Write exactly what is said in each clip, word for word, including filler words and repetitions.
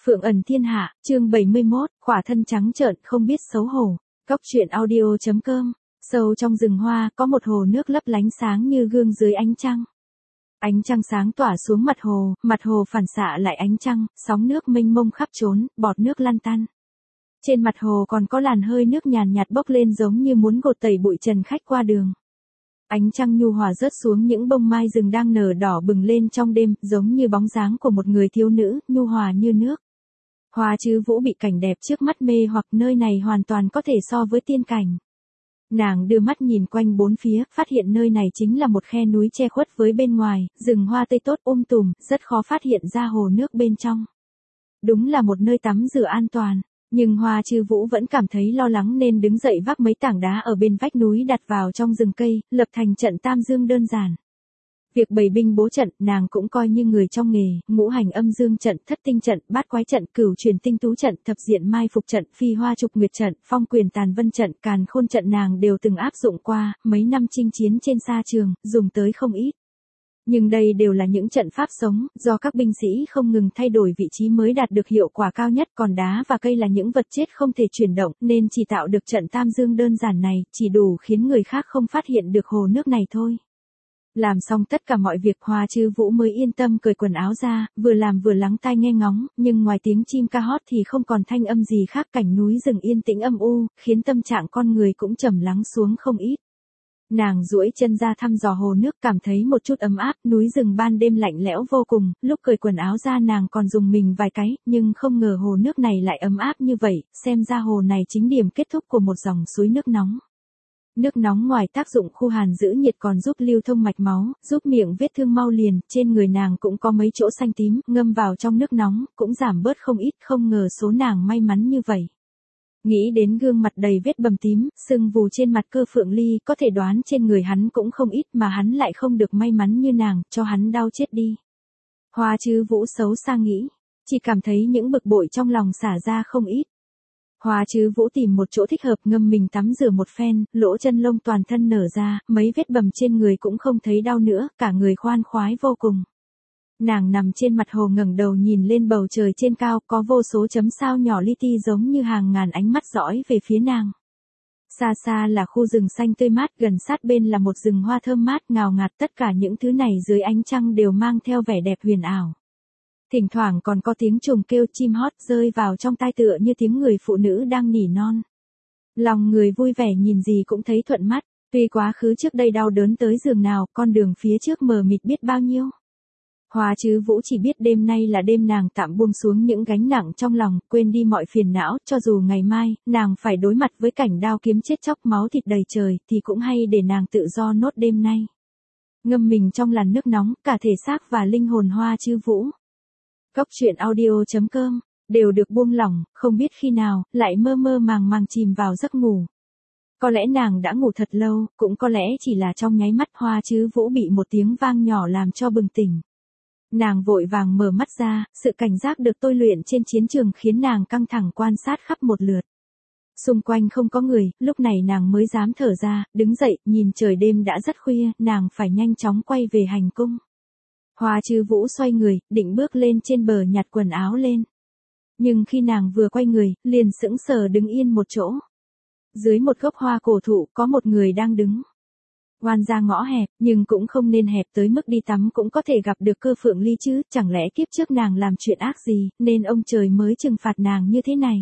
Phượng ẩn thiên hạ, chương bảy mươi mốt, khỏa thân trắng trợn không biết xấu hổ. Cốc truyện audio chấm com. Sâu trong rừng hoa, có một hồ nước lấp lánh sáng như gương dưới ánh trăng. Ánh trăng sáng tỏa xuống mặt hồ, mặt hồ phản xạ lại ánh trăng, sóng nước mênh mông khắp trốn, bọt nước lăn tăn. Trên mặt hồ còn có làn hơi nước nhàn nhạt bốc lên giống như muốn gột tẩy bụi trần khách qua đường. Ánh trăng nhu hòa rớt xuống những bông mai rừng đang nở đỏ bừng lên trong đêm, giống như bóng dáng của một người thiếu nữ, nhu hòa như nước. Hoa Trư Vũ bị cảnh đẹp trước mắt mê hoặc, nơi này hoàn toàn có thể so với tiên cảnh. Nàng đưa mắt nhìn quanh bốn phía, phát hiện nơi này chính là một khe núi che khuất với bên ngoài, rừng hoa tây tốt um tùm, rất khó phát hiện ra hồ nước bên trong. Đúng là một nơi tắm rửa an toàn, nhưng Hoa Trư Vũ vẫn cảm thấy lo lắng nên đứng dậy vác mấy tảng đá ở bên vách núi đặt vào trong rừng cây, lập thành trận tam dương đơn giản. Việc bày binh bố trận, nàng cũng coi như người trong nghề, ngũ hành âm dương trận, thất tinh trận, bát quái trận, cửu truyền tinh tú trận, thập diện mai phục trận, phi hoa trục nguyệt trận, phong quyền tàn vân trận, càn khôn trận nàng đều từng áp dụng qua, mấy năm chinh chiến trên sa trường, dùng tới không ít. Nhưng đây đều là những trận pháp sống, do các binh sĩ không ngừng thay đổi vị trí mới đạt được hiệu quả cao nhất, còn đá và cây là những vật chết không thể chuyển động, nên chỉ tạo được trận tam dương đơn giản này, chỉ đủ khiến người khác không phát hiện được hồ nước này thôi. Làm xong tất cả mọi việc, Hoa Trư Vũ mới yên tâm cởi quần áo ra, vừa làm vừa lắng tai nghe ngóng, nhưng ngoài tiếng chim ca hót thì không còn thanh âm gì khác, cảnh núi rừng yên tĩnh âm u, khiến tâm trạng con người cũng trầm lắng xuống không ít. Nàng duỗi chân ra thăm dò hồ nước, cảm thấy một chút ấm áp, núi rừng ban đêm lạnh lẽo vô cùng, lúc cởi quần áo ra nàng còn dùng mình vài cái, nhưng không ngờ hồ nước này lại ấm áp như vậy, xem ra hồ này chính điểm kết thúc của một dòng suối nước nóng. Nước nóng ngoài tác dụng khu hàn giữ nhiệt còn giúp lưu thông mạch máu, giúp miệng vết thương mau liền, trên người nàng cũng có mấy chỗ xanh tím, ngâm vào trong nước nóng, cũng giảm bớt không ít, không ngờ số nàng may mắn như vậy. Nghĩ đến gương mặt đầy vết bầm tím, sưng vù trên mặt Cơ Phượng Ly, có thể đoán trên người hắn cũng không ít mà hắn lại không được may mắn như nàng, cho hắn đau chết đi. Hoa Trư Vũ xấu xa nghĩ, chỉ cảm thấy những bực bội trong lòng xả ra không ít. Hoa Trư Vũ tìm một chỗ thích hợp ngâm mình tắm rửa một phen, lỗ chân lông toàn thân nở ra, mấy vết bầm trên người cũng không thấy đau nữa, cả người khoan khoái vô cùng. Nàng nằm trên mặt hồ ngẩng đầu nhìn lên bầu trời trên cao, có vô số chấm sao nhỏ li ti giống như hàng ngàn ánh mắt dõi về phía nàng. Xa xa là khu rừng xanh tươi mát, gần sát bên là một rừng hoa thơm mát ngào ngạt, tất cả những thứ này dưới ánh trăng đều mang theo vẻ đẹp huyền ảo. Thỉnh thoảng còn có tiếng trùng kêu chim hót rơi vào trong tai tựa như tiếng người phụ nữ đang nỉ non. Lòng người vui vẻ nhìn gì cũng thấy thuận mắt, tuy quá khứ trước đây đau đớn tới giường nào, con đường phía trước mờ mịt biết bao nhiêu. Hoa Trư Vũ chỉ biết đêm nay là đêm nàng tạm buông xuống những gánh nặng trong lòng, quên đi mọi phiền não, cho dù ngày mai, nàng phải đối mặt với cảnh đao kiếm chết chóc máu thịt đầy trời, thì cũng hay để nàng tự do nốt đêm nay. Ngâm mình trong làn nước nóng, cả thể xác và linh hồn Hoa Trư Vũ. Cốc truyện audio chấm com, đều được buông lỏng, không biết khi nào, lại mơ mơ màng màng chìm vào giấc ngủ. Có lẽ nàng đã ngủ thật lâu, cũng có lẽ chỉ là trong nháy mắt Hoa Trư Vũ bị một tiếng vang nhỏ làm cho bừng tỉnh. Nàng vội vàng mở mắt ra, sự cảnh giác được tôi luyện trên chiến trường khiến nàng căng thẳng quan sát khắp một lượt. Xung quanh không có người, lúc này nàng mới dám thở ra, đứng dậy, nhìn trời đêm đã rất khuya, nàng phải nhanh chóng quay về hành cung. Hoa Trư Vũ xoay người, định bước lên trên bờ nhặt quần áo lên. Nhưng khi nàng vừa quay người, liền sững sờ đứng yên một chỗ. Dưới một gốc hoa cổ thụ có một người đang đứng. Oan ra ngõ hẹp, nhưng cũng không nên hẹp tới mức đi tắm cũng có thể gặp được Cơ Phượng Ly chứ, chẳng lẽ kiếp trước nàng làm chuyện ác gì, nên ông trời mới trừng phạt nàng như thế này.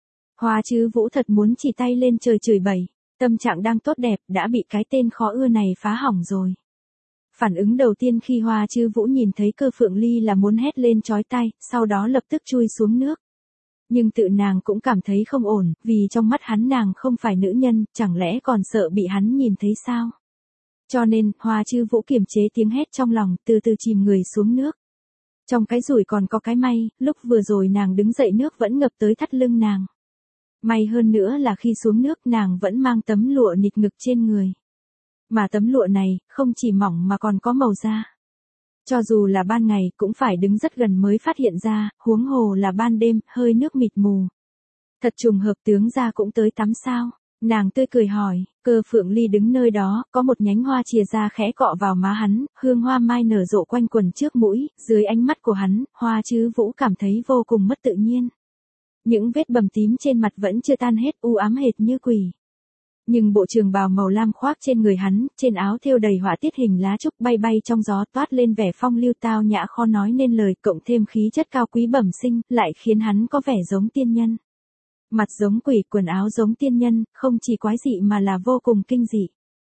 Hoa Trư Vũ thật muốn chỉ tay lên trời chửi bậy, tâm trạng đang tốt đẹp, đã bị cái tên khó ưa này phá hỏng rồi. Phản ứng đầu tiên khi Hoa Trư Vũ nhìn thấy Cơ Phượng Ly là muốn hét lên chói tai, sau đó lập tức chui xuống nước. Nhưng tự nàng cũng cảm thấy không ổn, vì trong mắt hắn nàng không phải nữ nhân, chẳng lẽ còn sợ bị hắn nhìn thấy sao? Cho nên, Hoa Trư Vũ kiềm chế tiếng hét trong lòng, từ từ chìm người xuống nước. Trong cái rủi còn có cái may, lúc vừa rồi nàng đứng dậy nước vẫn ngập tới thắt lưng nàng. May hơn nữa là khi xuống nước nàng vẫn mang tấm lụa nịt ngực trên người. Mà tấm lụa này, không chỉ mỏng mà còn có màu da. Cho dù là ban ngày cũng phải đứng rất gần mới phát hiện ra, huống hồ là ban đêm, hơi nước mịt mù. Thật trùng hợp tướng ra cũng tới tắm sao. Nàng tươi cười hỏi, Cơ Phượng Ly đứng nơi đó, có một nhánh hoa chìa ra khẽ cọ vào má hắn, hương hoa mai nở rộ quanh quần trước mũi, dưới ánh mắt của hắn, Hoa Chứ Vũ cảm thấy vô cùng mất tự nhiên. Những vết bầm tím trên mặt vẫn chưa tan hết, u ám hệt như quỷ. Nhưng bộ trường bào màu lam khoác trên người hắn, trên áo thêu đầy họa tiết hình lá trúc bay bay trong gió, toát lên vẻ phong lưu tao nhã khó nói nên lời, cộng thêm khí chất cao quý bẩm sinh, lại khiến hắn có vẻ giống tiên nhân. Mặt giống quỷ, quần áo giống tiên nhân, không chỉ quái dị mà là vô cùng kinh dị.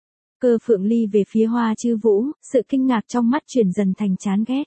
Cơ Phượng Ly về phía Hoa Chứ Vũ, sự kinh ngạc trong mắt chuyển dần thành chán ghét.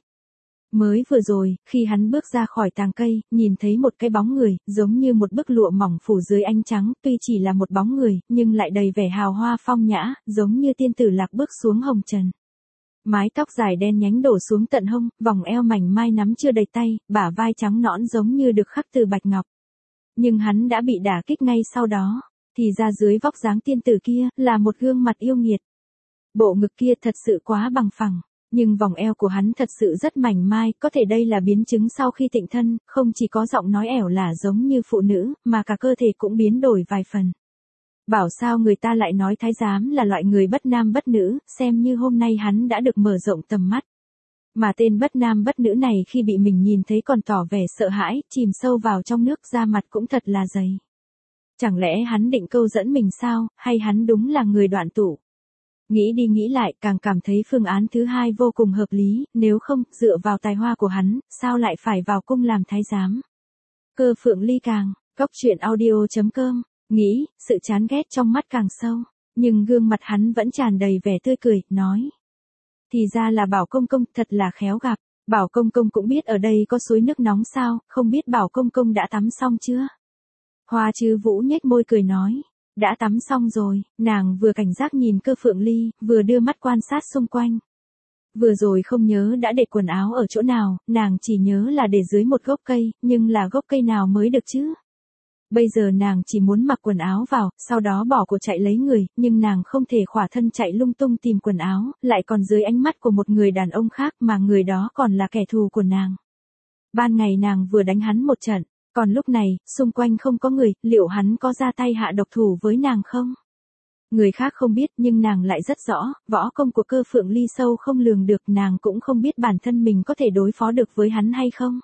Mới vừa rồi, khi hắn bước ra khỏi tàng cây, nhìn thấy một cái bóng người, giống như một bức lụa mỏng phủ dưới ánh trắng, tuy chỉ là một bóng người, nhưng lại đầy vẻ hào hoa phong nhã, giống như tiên tử lạc bước xuống hồng trần. Mái tóc dài đen nhánh đổ xuống tận hông, vòng eo mảnh mai nắm chưa đầy tay, bả vai trắng nõn giống như được khắc từ bạch ngọc. Nhưng hắn đã bị đả kích ngay sau đó, thì ra dưới vóc dáng tiên tử kia, là một gương mặt yêu nghiệt. Bộ ngực kia thật sự quá bằng phẳng, nhưng vòng eo của hắn thật sự rất mảnh mai, có thể đây là biến chứng sau khi tịnh thân, không chỉ có giọng nói ẻo lả giống như phụ nữ, mà cả cơ thể cũng biến đổi vài phần. Bảo sao người ta lại nói thái giám là loại người bất nam bất nữ, xem như hôm nay hắn đã được mở rộng tầm mắt. Mà tên bất nam bất nữ này khi bị mình nhìn thấy còn tỏ vẻ sợ hãi, chìm sâu vào trong nước, da mặt cũng thật là dày. Chẳng lẽ hắn định câu dẫn mình sao, hay hắn đúng là người đoạn tụ? Nghĩ đi nghĩ lại, càng cảm thấy phương án thứ hai vô cùng hợp lý, nếu không, dựa vào tài hoa của hắn, sao lại phải vào cung làm thái giám? Cơ Phượng Ly càng, góc truyện audio chấm com, nghĩ, sự chán ghét trong mắt càng sâu, nhưng gương mặt hắn vẫn tràn đầy vẻ tươi cười, nói. Thì ra là Bảo Công Công, thật là khéo gặp. Bảo Công Công cũng biết ở đây có suối nước nóng sao, không biết Bảo Công Công đã tắm xong chưa? Hoa Chứ Vũ nhếch môi cười nói, đã tắm xong rồi. Nàng vừa cảnh giác nhìn Cơ Phượng Ly, vừa đưa mắt quan sát xung quanh. Vừa rồi không nhớ đã để quần áo ở chỗ nào, nàng chỉ nhớ là để dưới một gốc cây, nhưng là gốc cây nào mới được chứ? Bây giờ nàng chỉ muốn mặc quần áo vào, sau đó bỏ cuộc chạy lấy người, nhưng nàng không thể khỏa thân chạy lung tung tìm quần áo, lại còn dưới ánh mắt của một người đàn ông khác mà người đó còn là kẻ thù của nàng. Ban ngày nàng vừa đánh hắn một trận, còn lúc này, xung quanh không có người, liệu hắn có ra tay hạ độc thủ với nàng không? Người khác không biết nhưng nàng lại rất rõ, võ công của Cơ Phượng Ly sâu không lường được, nàng cũng không biết bản thân mình có thể đối phó được với hắn hay không.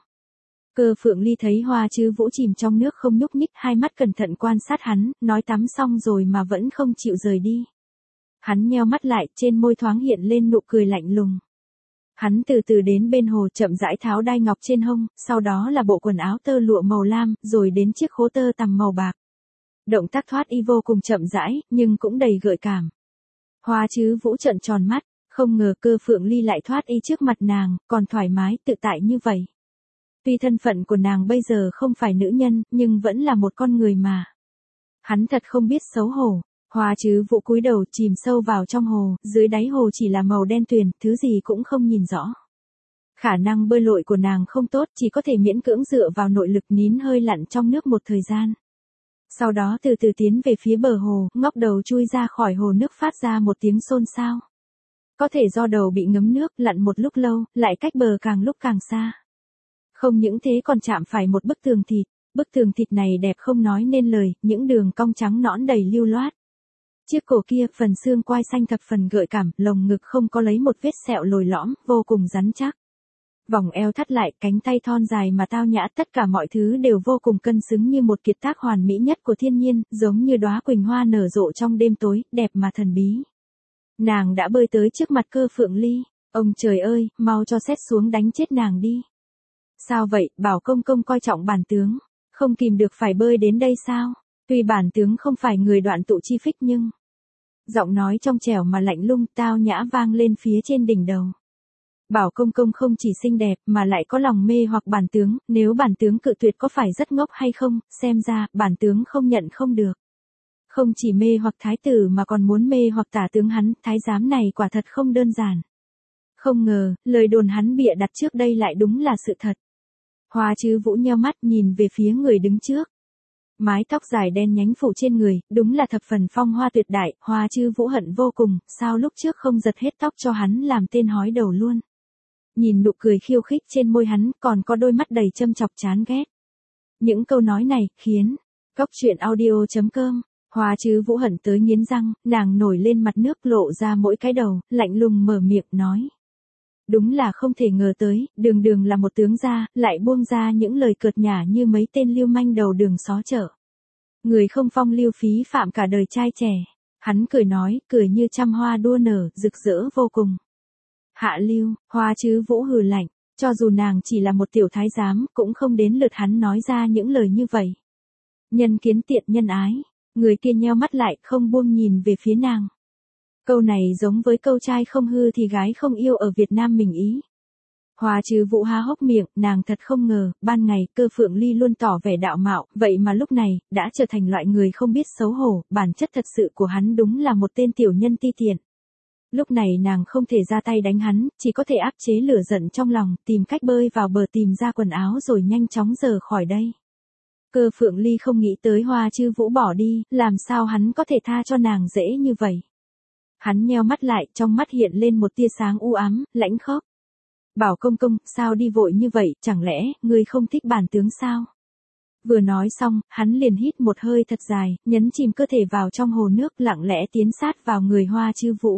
Cơ Phượng Ly thấy Hoa Chứ Vũ chìm trong nước không nhúc nhích, hai mắt cẩn thận quan sát hắn, nói tắm xong rồi mà vẫn không chịu rời đi. Hắn nheo mắt lại, trên môi thoáng hiện lên nụ cười lạnh lùng. Hắn từ từ đến bên hồ, chậm rãi tháo đai ngọc trên hông, sau đó là bộ quần áo tơ lụa màu lam, rồi đến chiếc khố tơ tằm màu bạc. Động tác thoát y vô cùng chậm rãi, nhưng cũng đầy gợi cảm. Hoa Chứ Vũ trợn tròn mắt, không ngờ Cơ Phượng Ly lại thoát y trước mặt nàng, còn thoải mái, tự tại như vậy. Tuy thân phận của nàng bây giờ không phải nữ nhân, nhưng vẫn là một con người mà. Hắn thật không biết xấu hổ. Hoa Chứ Vũ cúi đầu chìm sâu vào trong hồ, dưới đáy hồ chỉ là màu đen tuyền, thứ gì cũng không nhìn rõ. Khả năng bơi lội của nàng không tốt, chỉ có thể miễn cưỡng dựa vào nội lực nín hơi lặn trong nước một thời gian. Sau đó từ từ tiến về phía bờ hồ, ngóc đầu chui ra khỏi hồ nước phát ra một tiếng xôn xao. Có thể do đầu bị ngấm nước, lặn một lúc lâu, lại cách bờ càng lúc càng xa. Không những thế còn chạm phải một bức tường thịt, bức tường thịt này đẹp không nói nên lời, những đường cong trắng nõn đầy lưu loát. Chiếc cổ kia, phần xương quai xanh thập phần gợi cảm, lồng ngực không có lấy một vết sẹo lồi lõm, vô cùng rắn chắc. Vòng eo thắt lại, cánh tay thon dài mà tao nhã, tất cả mọi thứ đều vô cùng cân xứng như một kiệt tác hoàn mỹ nhất của thiên nhiên, giống như đóa quỳnh hoa nở rộ trong đêm tối, đẹp mà thần bí. Nàng đã bơi tới trước mặt Cơ Phượng Ly, ông trời ơi, mau cho sét xuống đánh chết nàng đi. Sao vậy, Bảo Công Công coi trọng bản tướng, không kìm được phải bơi đến đây sao? Tuy bản tướng không phải người đoạn tụ chi phích nhưng... Giọng nói trong trẻo mà lạnh lùng tao nhã vang lên phía trên đỉnh đầu. Bảo Công Công không chỉ xinh đẹp mà lại có lòng mê hoặc bản tướng, nếu bản tướng cự tuyệt có phải rất ngốc hay không, xem ra, bản tướng không nhận không được. Không chỉ mê hoặc thái tử mà còn muốn mê hoặc tả tướng hắn, thái giám này quả thật không đơn giản. Không ngờ, lời đồn hắn bịa đặt trước đây lại đúng là sự thật. Hoa Chứ Vũ nheo mắt nhìn về phía người đứng trước. Mái tóc dài đen nhánh phủ trên người, đúng là thập phần phong hoa tuyệt đại, Hoa Chứ Vũ hận vô cùng, sao lúc trước không giật hết tóc cho hắn làm tên hói đầu luôn. Nhìn nụ cười khiêu khích trên môi hắn, còn có đôi mắt đầy châm chọc chán ghét. Những câu nói này, khiến, góc truyện audio chấm com Hoa Chứ Vũ hận tới nghiến răng, nàng nổi lên mặt nước lộ ra mỗi cái đầu, lạnh lùng mở miệng nói. Đúng là không thể ngờ tới, đường đường là một tướng gia, lại buông ra những lời cợt nhả như mấy tên lưu manh đầu đường xó chợ. Người không phong lưu phí phạm cả đời trai trẻ. Hắn cười nói, cười như trăm hoa đua nở, rực rỡ vô cùng. Hạ lưu, Hoa Chứ Vũ hừ lạnh, cho dù nàng chỉ là một tiểu thái giám, cũng không đến lượt hắn nói ra những lời như vậy. Nhân kiến tiện nhân ái, người kia nheo mắt lại, không buông nhìn về phía nàng. Câu này giống với câu trai không hư thì gái không yêu ở Việt Nam mình ý. Hoa Chứ Vũ há hốc miệng, nàng thật không ngờ, ban ngày Cơ Phượng Ly luôn tỏ vẻ đạo mạo, vậy mà lúc này, đã trở thành loại người không biết xấu hổ, bản chất thật sự của hắn đúng là một tên tiểu nhân ti tiện. Lúc này nàng không thể ra tay đánh hắn, chỉ có thể áp chế lửa giận trong lòng, tìm cách bơi vào bờ tìm ra quần áo rồi nhanh chóng rời khỏi đây. Cơ Phượng Ly không nghĩ tới Hoa Chứ Vũ bỏ đi, làm sao hắn có thể tha cho nàng dễ như vậy. Hắn nheo mắt lại, trong mắt hiện lên một tia sáng u ám, lãnh khốc. Bảo công công, sao đi vội như vậy, chẳng lẽ, ngươi không thích bản tướng sao? Vừa nói xong, hắn liền hít một hơi thật dài, nhấn chìm cơ thể vào trong hồ nước, lặng lẽ tiến sát vào người Hoa Chứ Vũ.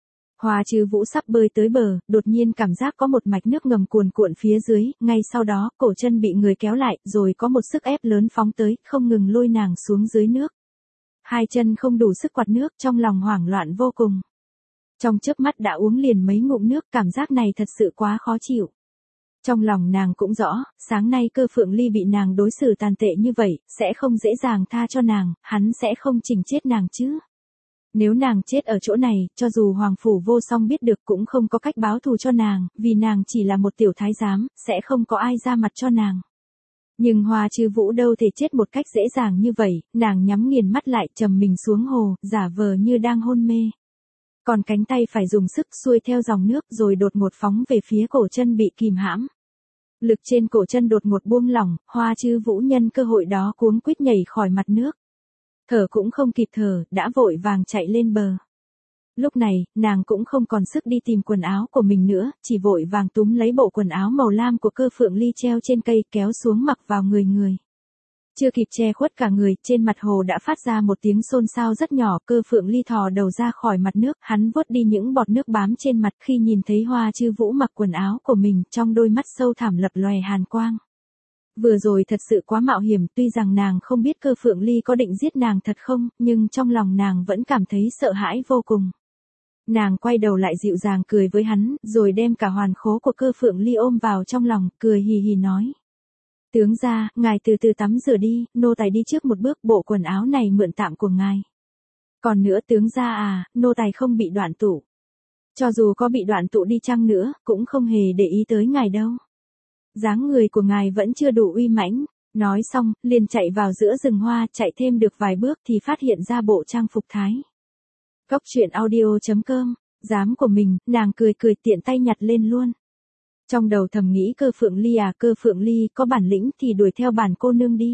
Hoa Chứ Vũ sắp bơi tới bờ, đột nhiên cảm giác có một mạch nước ngầm cuồn cuộn phía dưới, ngay sau đó, cổ chân bị người kéo lại, rồi có một sức ép lớn phóng tới, không ngừng lôi nàng xuống dưới nước. Hai chân không đủ sức quạt nước, trong lòng hoảng loạn vô cùng. Trong chớp mắt đã uống liền mấy ngụm nước, cảm giác này thật sự quá khó chịu. Trong lòng nàng cũng rõ, sáng nay Cơ Phượng Ly bị nàng đối xử tàn tệ như vậy, sẽ không dễ dàng tha cho nàng, hắn sẽ không chỉnh chết nàng chứ. Nếu nàng chết ở chỗ này, cho dù Hoàng Phủ Vô Song biết được cũng không có cách báo thù cho nàng, vì nàng chỉ là một tiểu thái giám, sẽ không có ai ra mặt cho nàng. Nhưng Hoa Chứ Vũ đâu thể chết một cách dễ dàng như vậy, nàng nhắm nghiền mắt lại, trầm mình xuống hồ, giả vờ như đang hôn mê. Còn cánh tay phải dùng sức xuôi theo dòng nước rồi đột ngột phóng về phía cổ chân bị kìm hãm. Lực trên cổ chân đột ngột buông lỏng, Hoa Chứ Vũ nhân cơ hội đó cuống quýt nhảy khỏi mặt nước. Thở cũng không kịp thở, đã vội vàng chạy lên bờ. Lúc này, nàng cũng không còn sức đi tìm quần áo của mình nữa, chỉ vội vàng túm lấy bộ quần áo màu lam của Cơ Phượng Ly treo trên cây kéo xuống mặc vào người người. Chưa kịp che khuất cả người, trên mặt hồ đã phát ra một tiếng xôn xao rất nhỏ, Cơ Phượng Ly thò đầu ra khỏi mặt nước, hắn vuốt đi những bọt nước bám trên mặt khi nhìn thấy Hoa Chứ Vũ mặc quần áo của mình, trong đôi mắt sâu thẳm lập lòe hàn quang. Vừa rồi thật sự quá mạo hiểm, tuy rằng nàng không biết Cơ Phượng Ly có định giết nàng thật không, nhưng trong lòng nàng vẫn cảm thấy sợ hãi vô cùng. Nàng quay đầu lại dịu dàng cười với hắn, rồi đem cả hoàn khố của Cơ Phượng Ly ôm vào trong lòng, cười hì hì nói. Tướng gia, ngài từ từ tắm rửa đi, nô tài đi trước một bước, bộ quần áo này mượn tạm của ngài. Còn nữa tướng gia à, nô tài không bị đoạn tụ. Cho dù có bị đoạn tụ đi chăng nữa, cũng không hề để ý tới ngài đâu. Dáng người của ngài vẫn chưa đủ uy mãnh. Nói xong, liền chạy vào giữa rừng hoa, chạy thêm được vài bước thì phát hiện ra bộ trang phục thái. Góc truyện audio chấm com, dám của mình, nàng cười cười tiện tay nhặt lên luôn. Trong đầu thầm nghĩ Cơ Phượng Ly à, Cơ Phượng Ly có bản lĩnh thì đuổi theo bản cô nương đi.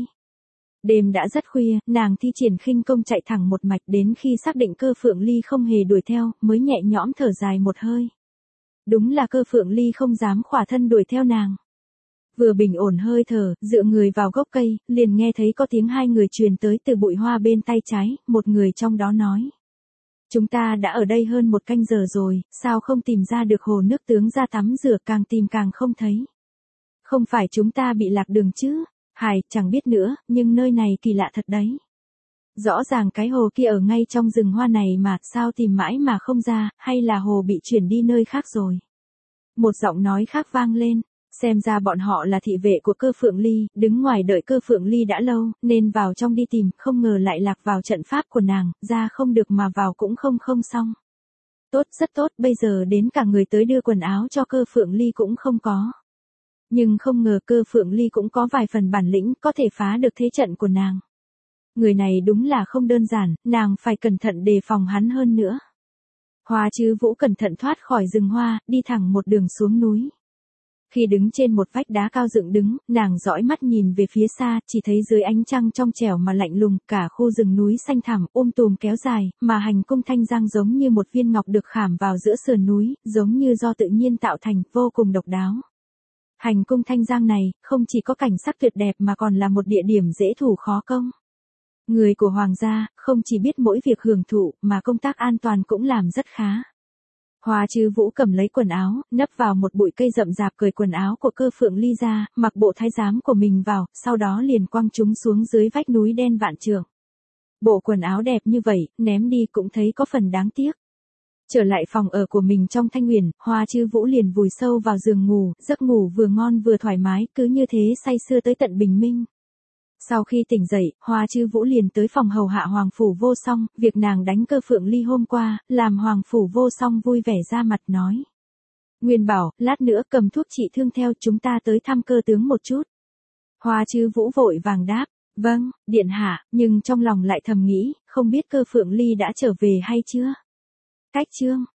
Đêm đã rất khuya, nàng thi triển khinh công chạy thẳng một mạch, đến khi xác định Cơ Phượng Ly không hề đuổi theo, mới nhẹ nhõm thở dài một hơi. Đúng là Cơ Phượng Ly không dám khỏa thân đuổi theo nàng. Vừa bình ổn hơi thở, dựa người vào gốc cây, liền nghe thấy có tiếng hai người truyền tới từ bụi hoa bên tay trái, một người trong đó nói. Chúng ta đã ở đây hơn một canh giờ rồi, sao không tìm ra được hồ nước tướng ra tắm rửa, càng tìm càng không thấy. Không phải chúng ta bị lạc đường chứ? Hài, chẳng biết nữa, nhưng nơi này kỳ lạ thật đấy. Rõ ràng cái hồ kia ở ngay trong rừng hoa này mà, sao tìm mãi mà không ra, hay là hồ bị chuyển đi nơi khác rồi. Một giọng nói khác vang lên. Xem ra bọn họ là thị vệ của Cơ Phượng Ly, đứng ngoài đợi Cơ Phượng Ly đã lâu, nên vào trong đi tìm, không ngờ lại lạc vào trận pháp của nàng, ra không được mà vào cũng không không xong. Tốt, rất tốt, bây giờ đến cả người tới đưa quần áo cho Cơ Phượng Ly cũng không có. Nhưng không ngờ Cơ Phượng Ly cũng có vài phần bản lĩnh, có thể phá được thế trận của nàng. Người này đúng là không đơn giản, nàng phải cẩn thận đề phòng hắn hơn nữa. Hoa Chứ Vũ cẩn thận thoát khỏi rừng hoa, đi thẳng một đường xuống núi. Khi đứng trên một vách đá cao dựng đứng, nàng dõi mắt nhìn về phía xa, chỉ thấy dưới ánh trăng trong trẻo mà lạnh lùng, cả khu rừng núi xanh thẳm, um tùm kéo dài, mà hành cung Thanh Giang giống như một viên ngọc được khảm vào giữa sườn núi, giống như do tự nhiên tạo thành, vô cùng độc đáo. Hành cung Thanh Giang này, không chỉ có cảnh sắc tuyệt đẹp mà còn là một địa điểm dễ thủ khó công. Người của hoàng gia, không chỉ biết mỗi việc hưởng thụ, mà công tác an toàn cũng làm rất khá. Hoa Chư Vũ cầm lấy quần áo, nấp vào một bụi cây rậm rạp cởi quần áo của Cơ Phượng Ly ra, mặc bộ thái giám của mình vào, sau đó liền quăng chúng xuống dưới vách núi đen vạn trượng. Bộ quần áo đẹp như vậy, ném đi cũng thấy có phần đáng tiếc. Trở lại phòng ở của mình trong Thanh Huyền, Hoa Chư Vũ liền vùi sâu vào giường ngủ, giấc ngủ vừa ngon vừa thoải mái, cứ như thế say sưa tới tận bình minh. Sau khi tỉnh dậy, Hoa Chư Vũ liền tới phòng hầu hạ Hoàng Phủ Vô Song, việc nàng đánh Cơ Phượng Ly hôm qua, làm Hoàng Phủ Vô Song vui vẻ ra mặt nói. Nguyên bảo, lát nữa cầm thuốc trị thương theo chúng ta tới thăm cơ tướng một chút. Hoa Chư Vũ vội vàng đáp, vâng, điện hạ, nhưng trong lòng lại thầm nghĩ, không biết Cơ Phượng Ly đã trở về hay chưa? Cách chương